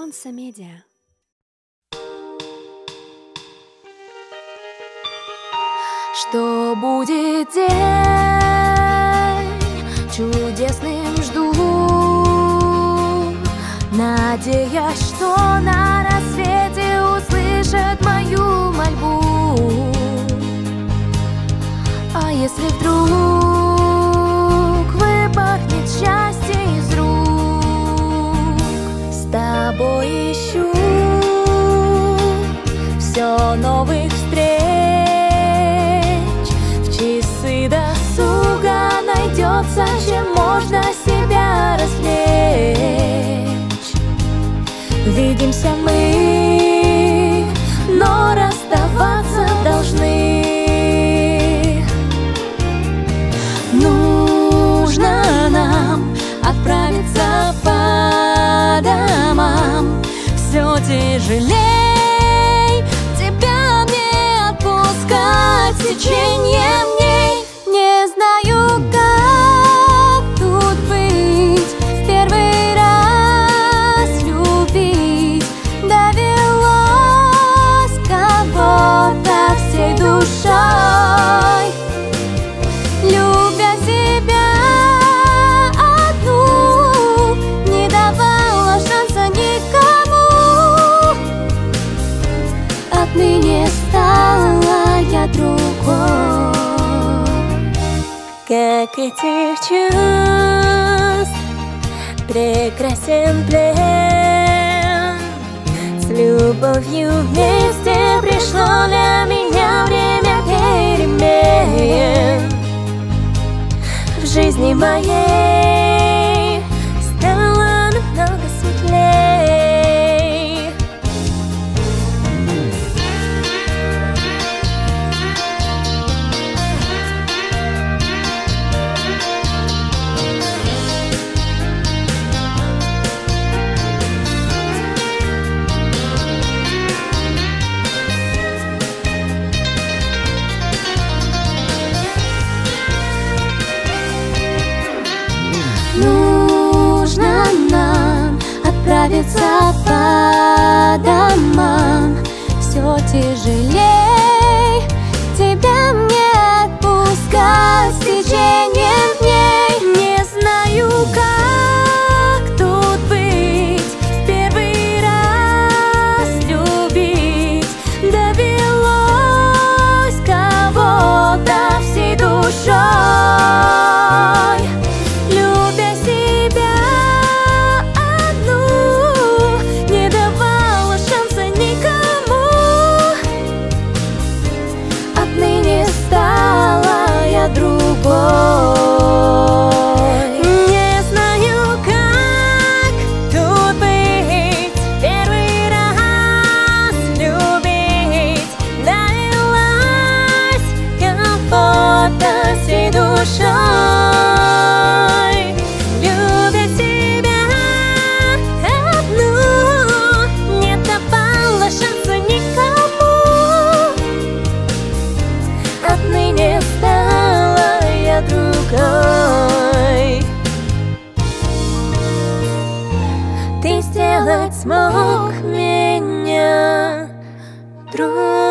Монса Медиа. Что будет день чудесным жду, надеясь, что на рассвете услышат мою мольбу. А если вдруг выпорхнет счастье из рук, с тобой ищу все новых встреч. В часы досуга найдется, чем можно себя развлечь. Видимся мы, но расставаться должны. Нужно нам отправиться по домам. Все тяжелей тебя мне отпускать с течением дней. Не знаю, как тут быть, в первый раз любить. Довелось кого-то всей душой, любя себя одну, не давала шанса никому. Отныне стала я другой. Как этих чувств прекрасен плен, с любовью вместе пришло для меня время перемен. В жизни моей стало намного светлей. Нужно нам отправиться по домам. Все тяжелей тебя мне отпускать с течением дней. Не знаю, как тут быть, в первый раз любить. Довелось кого-то всей душой, любя себя одну, не давала шанса никому. Отныне стала я другой. Не знаю, как тут быть, первый раз любить. Довелось кого-то всей душой, любя себя одну, не давала шанса никому. Отныне стала я другой. Ты сделать смог меня другой.